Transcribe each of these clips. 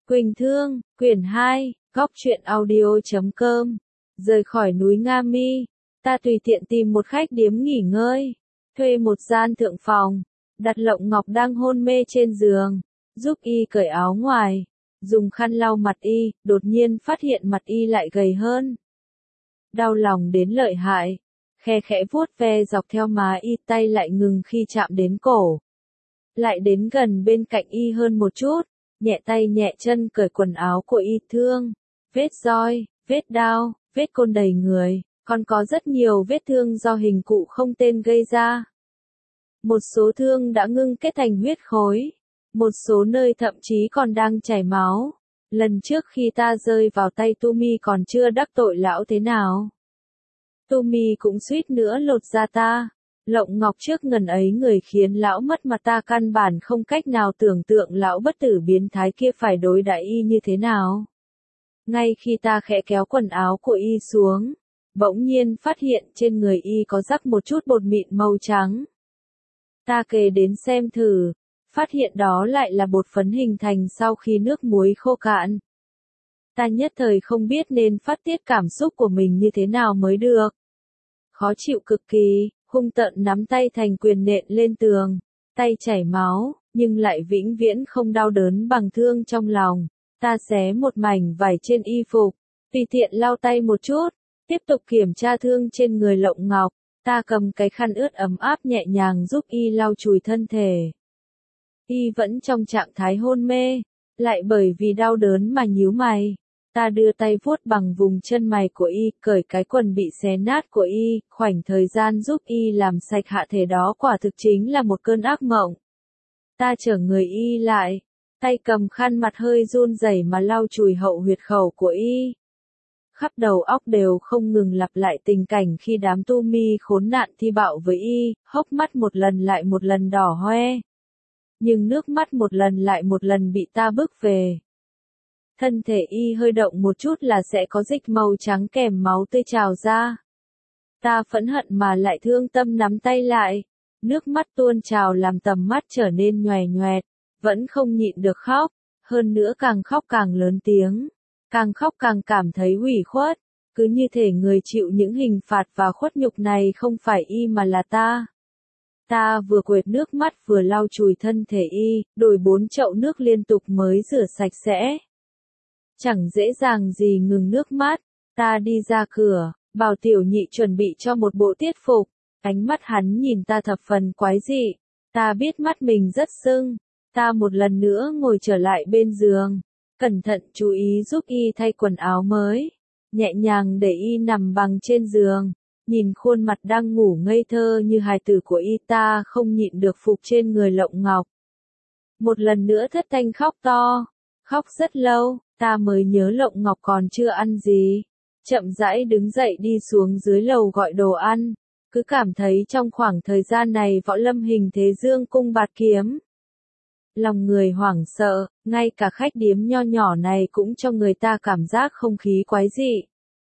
Quỳnh Thương, quyển 2, góc truyện audio.com. Rời khỏi núi Nga Mi, ta tùy tiện tìm một khách điếm nghỉ ngơi, thuê một gian thượng phòng, đặt Lộng Ngọc đang hôn mê trên giường, giúp y cởi áo ngoài, dùng khăn lau mặt y, đột nhiên phát hiện mặt y lại gầy hơn. Đau lòng đến lợi hại, khe khẽ vuốt ve dọc theo má y, tay lại ngừng khi chạm đến cổ. Lại đến gần bên cạnh y hơn một chút, nhẹ tay nhẹ chân cởi quần áo của y. Thương, vết roi, vết đao, vết côn đầy người, còn có rất nhiều vết thương do hình cụ không tên gây ra. Một số thương đã ngưng kết thành huyết khối, một số nơi thậm chí còn đang chảy máu. Lần trước khi ta rơi vào tay Tu Mi còn chưa đắc tội lão thế nào. Tu Mi cũng suýt nữa lột da ta. Lộng Ngọc trước ngần ấy người khiến lão mất mặt, ta căn bản không cách nào tưởng tượng lão bất tử biến thái kia phải đối đãi y như thế nào. Ngay khi ta khẽ kéo quần áo của y xuống, bỗng nhiên phát hiện trên người y có rắc một chút bột mịn màu trắng. Ta kề đến xem thử, phát hiện đó lại là bột phấn hình thành sau khi nước muối khô cạn. Ta nhất thời không biết nên phát tiết cảm xúc của mình như thế nào mới được. Khó chịu cực kỳ, hung tợn nắm tay thành quyền nện lên tường, tay chảy máu, nhưng lại vĩnh viễn không đau đớn bằng thương trong lòng. Ta xé một mảnh vải trên y phục, tùy tiện lau tay một chút, tiếp tục kiểm tra thương trên người Lộng Ngọc. Ta cầm cái khăn ướt ấm áp nhẹ nhàng giúp y lau chùi thân thể. Y vẫn trong trạng thái hôn mê, lại bởi vì đau đớn mà nhíu mày. Ta đưa tay vuốt bằng vùng chân mày của y, cởi cái quần bị xé nát của y, khoảnh thời gian giúp y làm sạch hạ thể đó quả thực chính là một cơn ác mộng. Ta chở người y lại, tay cầm khăn mặt hơi run rẩy mà lau chùi hậu huyệt khẩu của y. Khắp đầu óc đều không ngừng lặp lại tình cảnh khi đám Tu Mi khốn nạn thi bạo với y, hốc mắt một lần lại một lần đỏ hoe. Nhưng nước mắt một lần lại một lần bị ta bức về. Thân thể y hơi động một chút là sẽ có dịch màu trắng kèm máu tươi trào ra. Ta phẫn hận mà lại thương tâm nắm tay lại. Nước mắt tuôn trào làm tầm mắt trở nên nhòe nhoẹt, vẫn không nhịn được khóc, hơn nữa càng khóc càng lớn tiếng, càng khóc càng cảm thấy ủy khuất, cứ như thể người chịu những hình phạt và khuất nhục này không phải y mà là ta. Ta vừa quệt nước mắt vừa lau chùi thân thể y, đổi 4 chậu nước liên tục mới rửa sạch sẽ. Chẳng dễ dàng gì ngừng nước mắt, ta đi ra cửa, bảo Tiểu Nhị chuẩn bị cho một bộ tiết phục, ánh mắt hắn nhìn ta thập phần quái dị, ta biết mắt mình rất sưng, ta một lần nữa ngồi trở lại bên giường, cẩn thận chú ý giúp y thay quần áo mới, nhẹ nhàng để y nằm bằng trên giường, nhìn khuôn mặt đang ngủ ngây thơ như hài tử của y, ta không nhịn được phục trên người Lộng Ngọc. Một lần nữa thất thanh khóc to, khóc rất lâu. Ta mới nhớ Lộng Ngọc còn chưa ăn gì, chậm rãi đứng dậy đi xuống dưới lầu gọi đồ ăn, cứ cảm thấy trong khoảng thời gian này Võ Lâm hình thế dương cung bạt kiếm. Lòng người hoảng sợ, ngay cả khách điếm nho nhỏ này cũng cho người ta cảm giác không khí quái dị.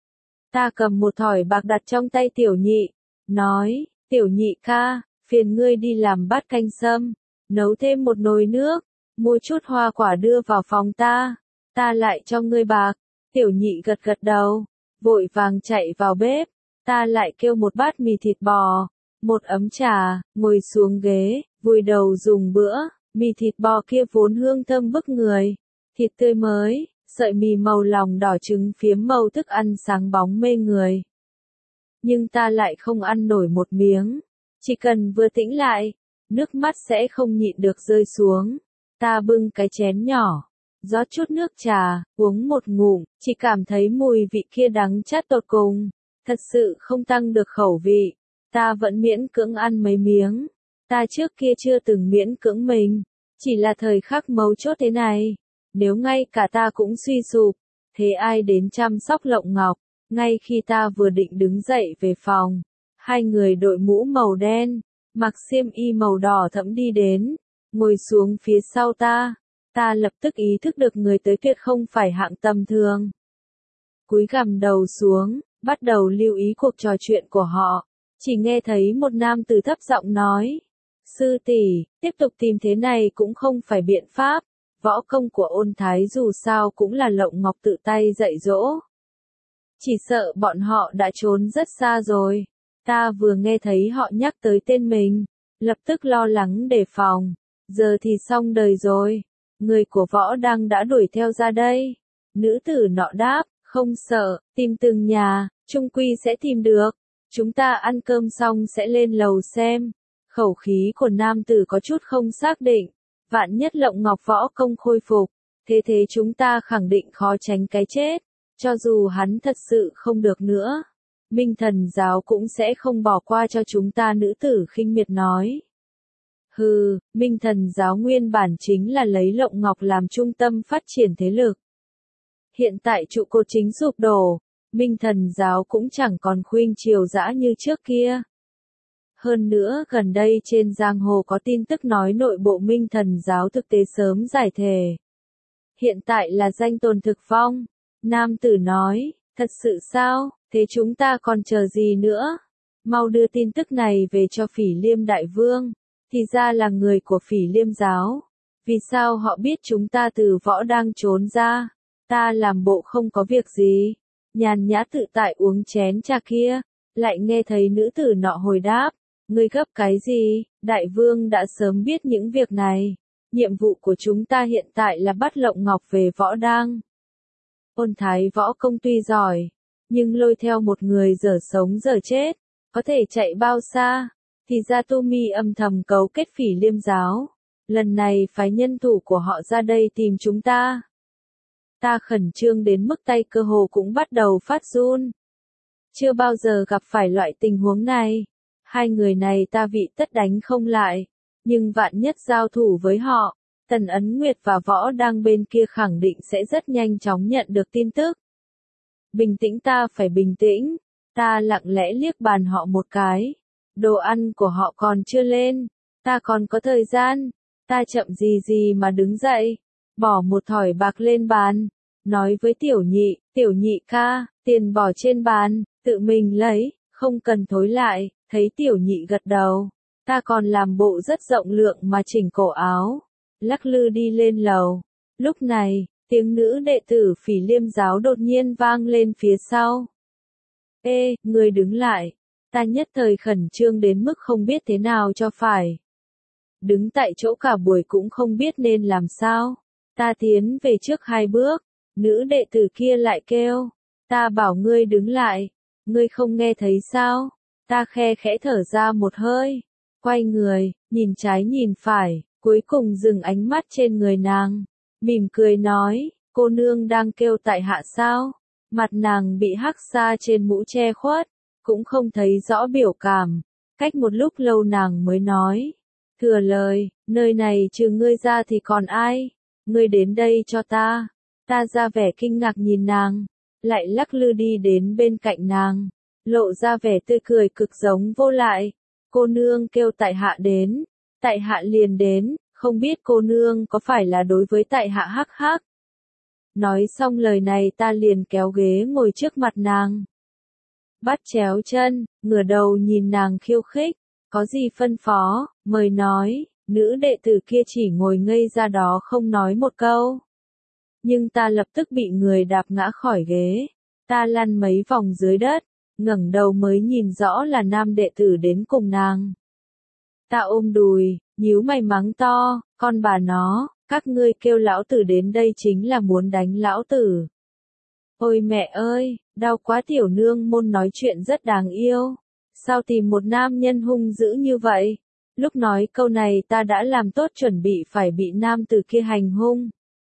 Ta cầm một thỏi bạc đặt trong tay Tiểu Nhị, nói, Tiểu Nhị ca, phiền ngươi đi làm bát canh sâm, nấu thêm một nồi nước, mua chút hoa quả đưa vào phòng ta. Ta lại cho ngươi bạc. Tiểu Nhị gật gật đầu, vội vàng chạy vào bếp. Ta lại kêu một bát mì thịt bò, một ấm trà, ngồi xuống ghế, vùi đầu dùng bữa. Mì thịt bò kia vốn hương thơm bức người, thịt tươi mới, sợi mì màu lòng đỏ, trứng phiếm màu, thức ăn sáng bóng mê người. Nhưng ta lại không ăn nổi một miếng, chỉ cần vừa tĩnh lại, nước mắt sẽ không nhịn được rơi xuống. Ta bưng cái chén nhỏ, rót chút nước trà, uống một ngụm, chỉ cảm thấy mùi vị kia đắng chát tột cùng, thật sự không tăng được khẩu vị. Ta vẫn miễn cưỡng ăn mấy miếng. Ta trước kia chưa từng miễn cưỡng mình, chỉ là thời khắc mấu chốt thế này, nếu ngay cả ta cũng suy sụp, thế ai đến chăm sóc Lộng Ngọc? Ngay khi ta vừa định đứng dậy về phòng, hai người đội mũ màu đen, mặc xiêm y màu đỏ thẫm đi đến, ngồi xuống phía sau ta. Ta lập tức ý thức được người tới tuyệt không phải hạng tầm thường. Cúi gằm đầu xuống, bắt đầu lưu ý cuộc trò chuyện của họ. Chỉ nghe thấy một nam tử thấp giọng nói, sư tỷ, tiếp tục tìm thế này cũng không phải biện pháp. võ công của Ôn Thái dù sao cũng là Lộng Ngọc tự tay dạy dỗ. Chỉ sợ bọn họ đã trốn rất xa rồi. Ta vừa nghe thấy họ nhắc tới tên mình, lập tức lo lắng đề phòng. Giờ thì xong đời rồi. Người của Võ Đăng đã đuổi theo ra đây. Nữ tử nọ đáp, không sợ, tìm từng nhà, chung quy sẽ tìm được. Chúng ta ăn cơm xong sẽ lên lầu xem. Khẩu khí của nam tử có chút không xác định. Vạn nhất Lộng Ngọc võ công khôi phục, thế chúng ta khẳng định khó tránh cái chết. Cho dù hắn thật sự không được nữa, Minh Thần giáo cũng sẽ không bỏ qua cho chúng ta, nữ tử khinh miệt nói. Hừ, Minh Thần giáo nguyên bản chính là lấy Lộng Ngọc làm trung tâm phát triển thế lực. Hiện tại trụ cột chính sụp đổ, Minh Thần giáo cũng chẳng còn khuynh triều dã như trước kia. Hơn nữa gần đây trên giang hồ có tin tức nói nội bộ Minh Thần giáo thực tế sớm giải thể. Hiện tại là danh tồn thực vong. Nam tử nói, thật sự sao, thế chúng ta còn chờ gì nữa? Mau đưa tin tức này về cho Phỉ Liêm đại vương. Thì ra là người của Phỉ Liêm giáo. Vì sao họ biết chúng ta từ Võ đang trốn ra? Ta làm bộ không có việc gì. Nhàn nhã tự tại uống chén trà kia. Lại nghe thấy nữ tử nọ hồi đáp. Ngươi gấp cái gì? Đại vương đã sớm biết những việc này. Nhiệm vụ của chúng ta hiện tại là bắt Lộng Ngọc về Võ Đang. Ôn Thái võ công tuy giỏi, nhưng lôi theo một người dở sống dở chết, có thể chạy bao xa? Thì ra Tu Mi âm thầm cấu kết Phỉ Liêm giáo. Lần này phái nhân thủ của họ ra đây tìm chúng ta. Ta khẩn trương đến mức tay cơ hồ cũng bắt đầu phát run. Chưa bao giờ gặp phải loại tình huống này. Hai người này ta vị tất đánh không lại. Nhưng vạn nhất giao thủ với họ, Tần Ấn Nguyệt và Võ Đang bên kia khẳng định sẽ rất nhanh chóng nhận được tin tức. Bình tĩnh, ta phải bình tĩnh. Ta lặng lẽ liếc bàn họ một cái. Đồ ăn của họ còn chưa lên. Ta còn có thời gian. Ta chậm gì mà đứng dậy. Bỏ một thỏi bạc lên bàn. Nói với tiểu nhị ca, tiền bỏ trên bàn, tự mình lấy, không cần thối lại. Thấy tiểu nhị gật đầu. Ta còn làm bộ rất rộng lượng mà chỉnh cổ áo. Lắc lư đi lên lầu. Lúc này, tiếng nữ đệ tử Phỉ Liêm giáo đột nhiên vang lên phía sau. Ê, ngươi đứng lại. Ta nhất thời khẩn trương đến mức không biết thế nào cho phải. Đứng tại chỗ cả buổi cũng không biết nên làm sao. Ta tiến về trước 2 bước. Nữ đệ tử kia lại kêu. Ta bảo ngươi đứng lại. Ngươi không nghe thấy sao? Ta khe khẽ thở ra một hơi. Quay người, nhìn trái nhìn phải. Cuối cùng dừng ánh mắt trên người nàng. Mỉm cười nói. Cô nương đang kêu tại hạ sao? Mặt nàng bị hắc xa trên mũ che khuất. Cũng không thấy rõ biểu cảm. Cách một lúc lâu nàng mới nói. Thừa lời, nơi này trừ ngươi ra thì còn ai? Ngươi đến đây cho ta. Ta ra vẻ kinh ngạc nhìn nàng. Lại lắc lư đi đến bên cạnh nàng. Lộ ra vẻ tươi cười cực giống vô lại. Cô nương kêu tại hạ đến. Tại hạ liền đến. Không biết cô nương có phải là đối với tại hạ hắc hắc. Nói xong lời này ta liền kéo ghế ngồi trước mặt nàng. Bắt chéo chân, ngửa đầu nhìn nàng khiêu khích. Có gì phân phó, mời nói. Nữ đệ tử kia chỉ ngồi ngây ra đó không nói một câu. Nhưng ta lập tức bị người đạp ngã khỏi ghế. Ta lăn mấy vòng dưới đất, ngẩng đầu mới nhìn rõ là nam đệ tử đến cùng nàng. Ta ôm đùi, nhíu mày mắng to, con bà nó, các ngươi kêu lão tử đến đây chính là muốn đánh lão tử. Ôi mẹ ơi, đau quá, tiểu nương môn nói chuyện rất đáng yêu. Sao tìm một nam nhân hung dữ như vậy? Lúc nói câu này ta đã làm tốt chuẩn bị phải bị nam tử kia hành hung.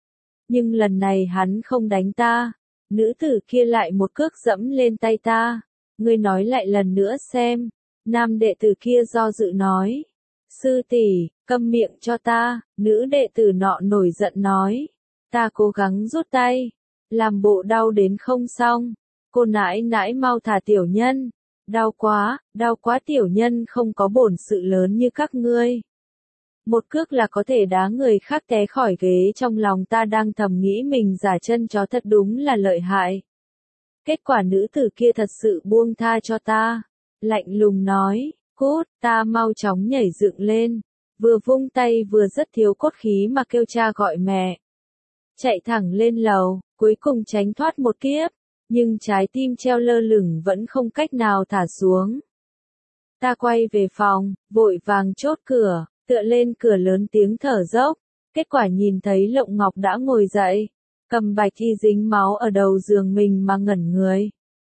Nhưng lần này hắn không đánh ta. Nữ tử kia lại một cước dẫm lên tay ta. Ngươi nói lại lần nữa xem. Nam đệ tử kia do dự nói. Sư tỷ, câm miệng cho ta. Nữ đệ tử nọ nổi giận nói. Ta cố gắng rút tay. Làm bộ đau đến không xong. Cô nãi nãi mau thả tiểu nhân. Đau quá, tiểu nhân không có bổn sự lớn như các ngươi. Một cước là có thể đá người khác té khỏi ghế. Trong lòng ta đang thầm nghĩ mình giả chân chó thật đúng là lợi hại. Kết quả nữ tử kia thật sự buông tha cho ta. Lạnh lùng nói, cút, ta mau chóng nhảy dựng lên. vừa vung tay vừa rất thiếu cốt khí mà kêu cha gọi mẹ. Chạy thẳng lên lầu, cuối cùng tránh thoát một kiếp, nhưng trái tim treo lơ lửng vẫn không cách nào thả xuống. Ta quay về phòng, vội vàng chốt cửa, tựa lên cửa lớn tiếng thở dốc, kết quả nhìn thấy Lộng Ngọc đã ngồi dậy, cầm bạch y dính máu ở đầu giường mình mà ngẩn người.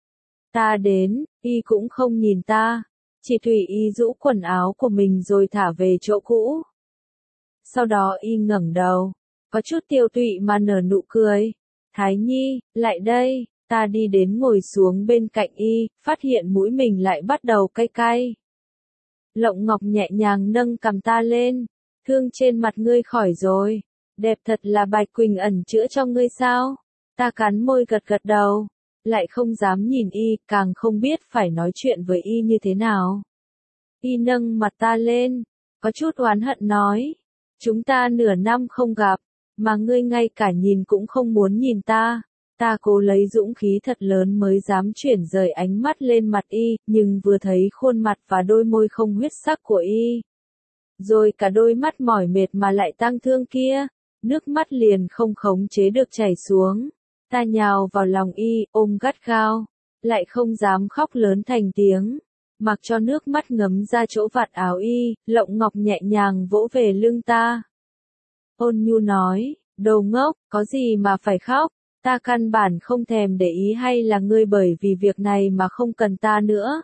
Ta đến, y cũng không nhìn ta, chỉ tùy y rũ quần áo của mình rồi thả về chỗ cũ. Sau đó y ngẩng đầu, có chút tiêu tụy mà nở nụ cười. Thái Nhi, lại đây, ta đi đến ngồi xuống bên cạnh y, phát hiện mũi mình lại bắt đầu cay cay. Lộng Ngọc nhẹ nhàng nâng cằm ta lên, thương trên mặt ngươi khỏi rồi, đẹp thật là Bạch Quỳnh ẩn chữa cho ngươi sao? Ta cắn môi gật gật đầu, lại không dám nhìn y, càng không biết phải nói chuyện với y như thế nào. Y nâng mặt ta lên, có chút oán hận nói, chúng ta nửa năm không gặp, mà ngươi ngay cả nhìn cũng không muốn nhìn ta. Ta cố lấy dũng khí thật lớn mới dám chuyển rời ánh mắt lên mặt y, nhưng vừa thấy khuôn mặt và đôi môi không huyết sắc của y, rồi cả đôi mắt mỏi mệt mà lại tang thương kia, nước mắt liền không khống chế được chảy xuống. Ta nhào vào lòng y, ôm gắt gao, lại không dám khóc lớn thành tiếng, mặc cho nước mắt ngấm ra chỗ vạt áo y. Lộng Ngọc nhẹ nhàng vỗ về lưng ta, ôn nhu nói, đồ ngốc, có gì mà phải khóc, ta căn bản không thèm để ý hay là ngươi bởi vì việc này mà không cần ta nữa.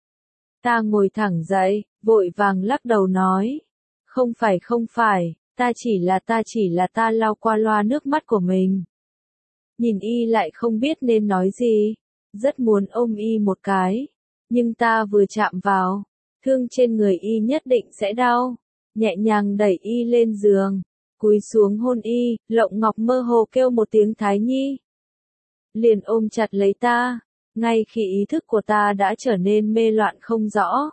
Ta ngồi thẳng dậy, vội vàng lắc đầu nói, không phải, ta chỉ là ta lau qua loa nước mắt của mình. Nhìn y lại không biết nên nói gì, rất muốn ôm y một cái, nhưng ta vừa chạm vào, thương trên người y nhất định sẽ đau, nhẹ nhàng đẩy y lên giường, cúi xuống hôn y. Lộng Ngọc mơ hồ kêu một tiếng Thái Nhi, liền ôm chặt lấy ta, ngay khi ý thức của ta đã trở nên mê loạn không rõ.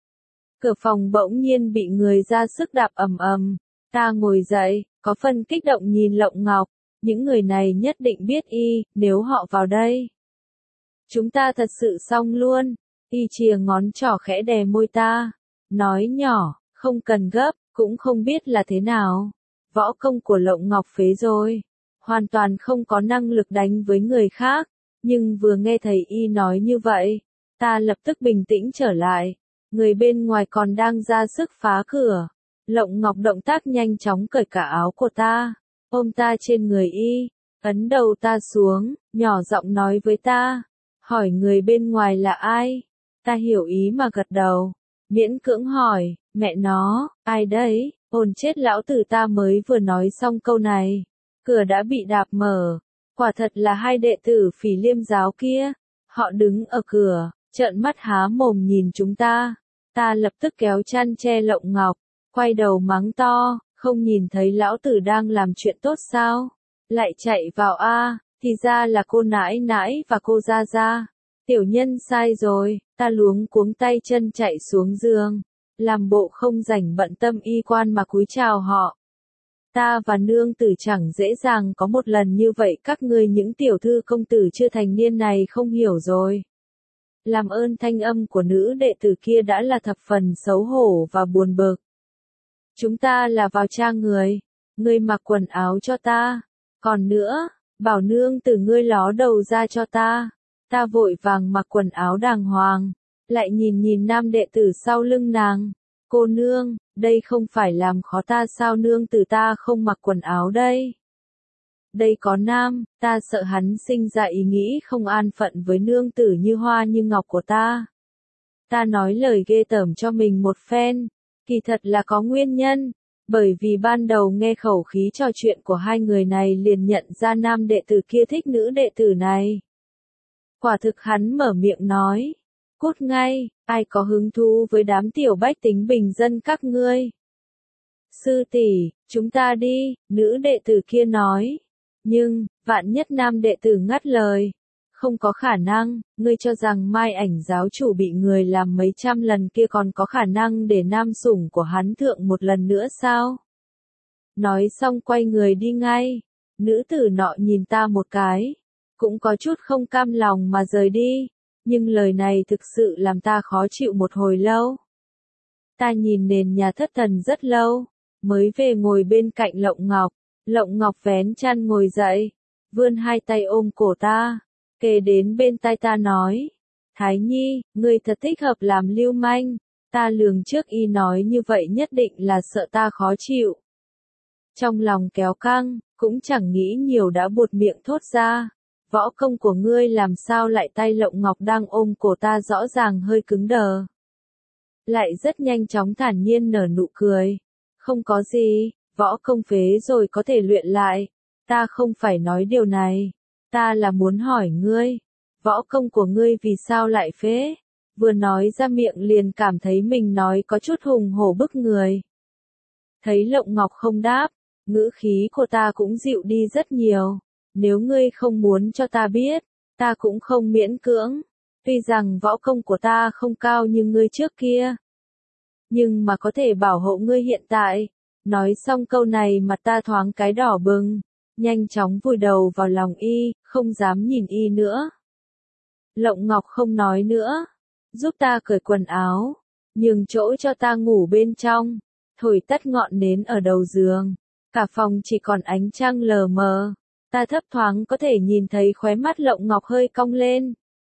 Cửa phòng bỗng nhiên bị người ra sức đạp ầm ầm, ta ngồi dậy, có phần kích động nhìn Lộng Ngọc, những người này nhất định biết y, nếu họ vào đây, chúng ta thật sự xong luôn. Y chìa ngón trỏ khẽ đè môi ta, nói nhỏ, không cần gấp, cũng không biết là thế nào. Võ công của Lộng Ngọc phế rồi, hoàn toàn không có năng lực đánh với người khác, nhưng vừa nghe thấy y nói như vậy, ta lập tức bình tĩnh trở lại. Người bên ngoài còn đang ra sức phá cửa. Lộng Ngọc động tác nhanh chóng cởi cả áo của ta, ôm ta trên người y, ấn đầu ta xuống, nhỏ giọng nói với ta, hỏi người bên ngoài là ai? Ta hiểu ý mà gật đầu, miễn cưỡng hỏi, mẹ nó, ai đấy? Ồn chết lão tử, ta mới vừa nói xong câu này, cửa đã bị đạp mở, quả thật là hai đệ tử Phỉ Liêm giáo kia, họ đứng ở cửa, trợn mắt há mồm nhìn chúng ta. Ta lập tức kéo chăn che Lộng Ngọc, quay đầu mắng to, không nhìn thấy lão tử đang làm chuyện tốt sao? Lại chạy vào a, thì ra là cô nãi nãi và cô gia gia. Tiểu nhân sai rồi, ta luống cuống tay chân chạy xuống giường, làm bộ không rảnh bận tâm y quan mà cúi chào họ. Ta và nương tử chẳng dễ dàng có một lần như vậy, các ngươi những tiểu thư công tử chưa thành niên này không hiểu rồi. Làm ơn, thanh âm của nữ đệ tử kia đã là thập phần xấu hổ và buồn bực. Chúng ta là vào tra người, ngươi mặc quần áo cho ta, còn nữa, bảo nương tử ngươi ló đầu ra cho ta. Ta vội vàng mặc quần áo đàng hoàng, lại nhìn nam đệ tử sau lưng nàng. Cô nương, đây không phải làm khó ta sao? Nương tử ta không mặc quần áo đây. Đây có nam, ta sợ hắn sinh ra ý nghĩ không an phận với nương tử như hoa như ngọc của ta. Ta nói lời ghê tởm cho mình một phen, kỳ thật là có nguyên nhân, bởi vì ban đầu nghe khẩu khí trò chuyện của hai người này liền nhận ra nam đệ tử kia thích nữ đệ tử này. Quả thực hắn mở miệng nói, cút ngay, ai có hứng thú với đám tiểu bách tính bình dân các ngươi. Sư tỷ, chúng ta đi, nữ đệ tử kia nói. Nhưng, vạn nhất nam đệ tử ngắt lời. Không có khả năng, ngươi cho rằng Mai Ảnh giáo chủ bị người làm mấy trăm lần kia còn có khả năng để nam sủng của hắn thượng một lần nữa sao? Nói xong quay người đi ngay. Nữ tử nọ nhìn ta một cái, cũng có chút không cam lòng mà rời đi, nhưng lời này thực sự làm ta khó chịu một hồi lâu. Ta nhìn nền nhà thất thần rất lâu, mới về ngồi bên cạnh Lộng Ngọc. Lộng Ngọc vén chăn ngồi dậy, vươn hai tay ôm cổ ta, kề đến bên tai ta nói, Thái Nhi, ngươi thật thích hợp làm lưu manh. Ta lường trước y nói như vậy nhất định là sợ ta khó chịu. Trong lòng kéo căng, cũng chẳng nghĩ nhiều đã buột miệng thốt ra. Võ công của ngươi làm sao lại? Tay Lộng Ngọc đang ôm cổ ta rõ ràng hơi cứng đờ. Lại rất nhanh chóng thản nhiên nở nụ cười. Không có gì, võ công phế rồi có thể luyện lại. Ta không phải nói điều này. Ta là muốn hỏi ngươi, võ công của ngươi vì sao lại phế? Vừa nói ra miệng liền cảm thấy mình nói có chút hùng hổ bức người. Thấy Lộng Ngọc không đáp, ngữ khí của ta cũng dịu đi rất nhiều. Nếu ngươi không muốn cho ta biết, ta cũng không miễn cưỡng. Tuy rằng võ công của ta không cao như ngươi trước kia, nhưng mà có thể bảo hộ ngươi hiện tại. Nói xong câu này mặt ta thoáng cái đỏ bừng, nhanh chóng vùi đầu vào lòng y, không dám nhìn y nữa. Lộng Ngọc không nói nữa, giúp ta cởi quần áo, nhường chỗ cho ta ngủ bên trong, thổi tắt ngọn nến ở đầu giường. Cả phòng chỉ còn ánh trăng lờ mờ, ta thấp thoáng có thể nhìn thấy khóe mắt Lộng Ngọc hơi cong lên.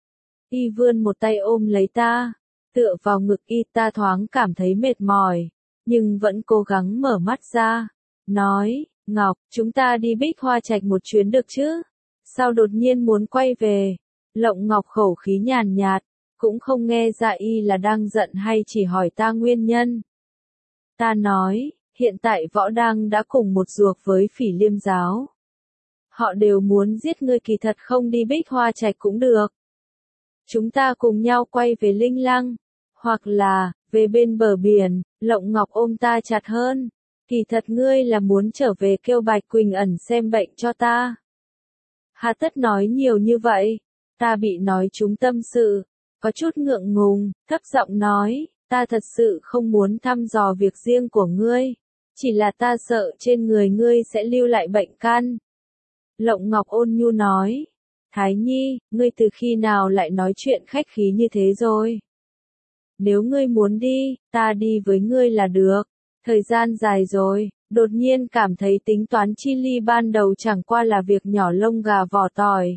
Y vươn một tay ôm lấy ta, tựa vào ngực y, ta thoáng cảm thấy mệt mỏi, nhưng vẫn cố gắng mở mắt ra, nói, Ngọc, chúng ta đi Bích Hoa Trạch một chuyến được chứ? Sao đột nhiên muốn quay về? Lộng Ngọc khẩu khí nhàn nhạt, cũng không nghe ra y là đang giận hay chỉ hỏi ta nguyên nhân. Ta nói, hiện tại Võ Đang đã cùng một ruột với Phỉ Liêm giáo. Họ đều muốn giết ngươi, kỳ thật không đi Bích Hoa Trạch cũng được. Chúng ta cùng nhau quay về Linh Lăng, hoặc là, về bên bờ biển. Lộng Ngọc ôm ta chặt hơn. Kỳ thật ngươi là muốn trở về kêu Bạch Quỳnh ẩn xem bệnh cho ta. Hà tất nói nhiều như vậy, ta bị nói trúng tâm sự, có chút ngượng ngùng, thấp giọng nói, ta thật sự không muốn thăm dò việc riêng của ngươi, chỉ là ta sợ trên người ngươi sẽ lưu lại bệnh căn. Lộng Ngọc ôn nhu nói, Thái Nhi, ngươi từ khi nào lại nói chuyện khách khí như thế rồi? Nếu ngươi muốn đi, ta đi với ngươi là được. Thời gian dài rồi, đột nhiên cảm thấy tính toán chi ly ban đầu chẳng qua là việc nhỏ lông gà vỏ tỏi.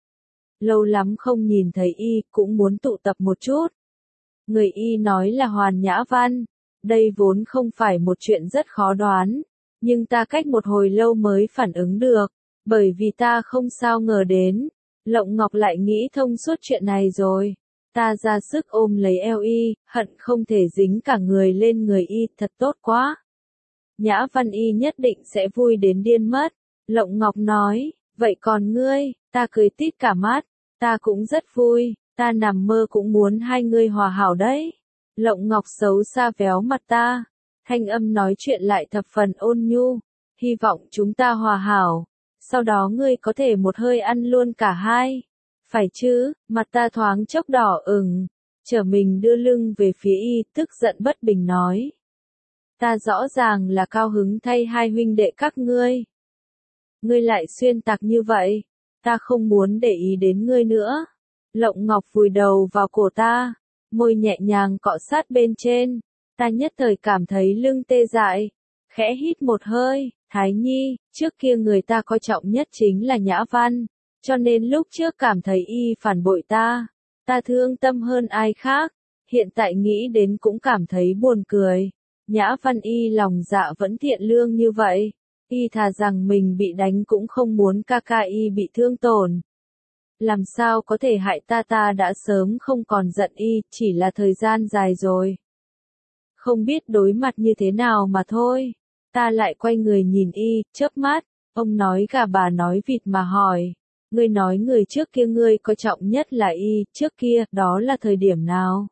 Lâu lắm không nhìn thấy y, cũng muốn tụ tập một chút. Người y nói là Hoàn Nhã Văn, đây vốn không phải một chuyện rất khó đoán, nhưng ta cách một hồi lâu mới phản ứng được, bởi vì ta không sao ngờ đến, Lộng Ngọc lại nghĩ thông suốt chuyện này rồi. Ta ra sức ôm lấy eo y, hận không thể dính cả người lên người y, thật tốt quá. Nhã Văn y nhất định sẽ vui đến điên mất. Lộng Ngọc nói, vậy còn ngươi? Ta cười tít cả mắt, ta cũng rất vui, ta nằm mơ cũng muốn hai ngươi hòa hảo đấy. Lộng Ngọc xấu xa véo mặt ta, thanh âm nói chuyện lại thập phần ôn nhu, hy vọng chúng ta hòa hảo, sau đó ngươi có thể một hơi ăn luôn cả hai. Phải chứ? Mặt ta thoáng chốc đỏ ửng, trở mình đưa lưng về phía y, tức giận bất bình nói. Ta rõ ràng là cao hứng thay hai huynh đệ các ngươi. Ngươi lại xuyên tạc như vậy, ta không muốn để ý đến ngươi nữa. Lộng Ngọc vùi đầu vào cổ ta, môi nhẹ nhàng cọ sát bên trên, ta nhất thời cảm thấy lưng tê dại, khẽ hít một hơi, Thái Nhi, trước kia người ta coi trọng nhất chính là Nhã Văn. Cho nên lúc trước cảm thấy y phản bội ta, ta thương tâm hơn ai khác, hiện tại nghĩ đến cũng cảm thấy buồn cười. Nhã Văn y lòng dạ vẫn thiện lương như vậy, y thà rằng mình bị đánh cũng không muốn ca ca y bị thương tổn. Làm sao có thể hại ta, ta đã sớm không còn giận y, chỉ là thời gian dài rồi. Không biết đối mặt như thế nào mà thôi, ta lại quay người nhìn y, chớp mắt, ông nói gà bà nói vịt mà hỏi. Ngươi nói người trước kia ngươi coi trọng nhất là y, trước kia, đó là thời điểm nào?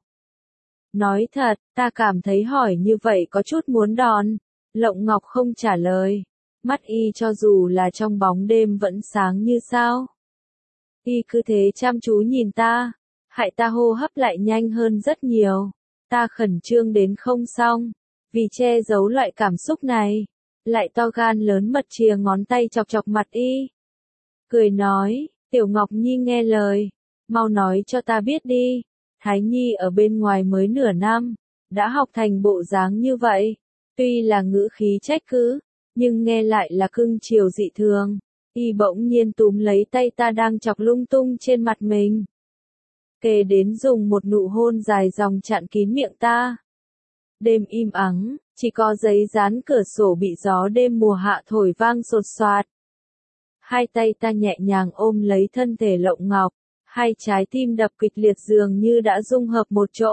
Nói thật, ta cảm thấy hỏi như vậy có chút muốn đòn. Lộng Ngọc không trả lời. Mắt y cho dù là trong bóng đêm vẫn sáng như sao. Y cứ thế chăm chú nhìn ta, hại ta hô hấp lại nhanh hơn rất nhiều. Ta khẩn trương đến không xong, vì che giấu loại cảm xúc này, lại to gan lớn mật chìa ngón tay chọc chọc mặt y. Cười nói, Tiểu Ngọc Nhi nghe lời, mau nói cho ta biết đi, Thái Nhi ở bên ngoài mới nửa năm, đã học thành bộ dáng như vậy. Tuy là ngữ khí trách cứ, nhưng nghe lại là cưng chiều dị thường. Y bỗng nhiên túm lấy tay ta đang chọc lung tung trên mặt mình. Kề đến dùng một nụ hôn dài dòng chặn kín miệng ta. Đêm im ắng, chỉ có giấy dán cửa sổ bị gió đêm mùa hạ thổi vang sột soạt. Hai tay ta nhẹ nhàng ôm lấy thân thể Lộng Ngọc, hai trái tim đập kịch liệt dường như đã dung hợp một chỗ.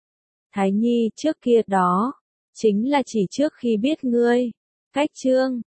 Thái Nhi, trước kia đó, chính là chỉ trước khi biết ngươi. Cách chương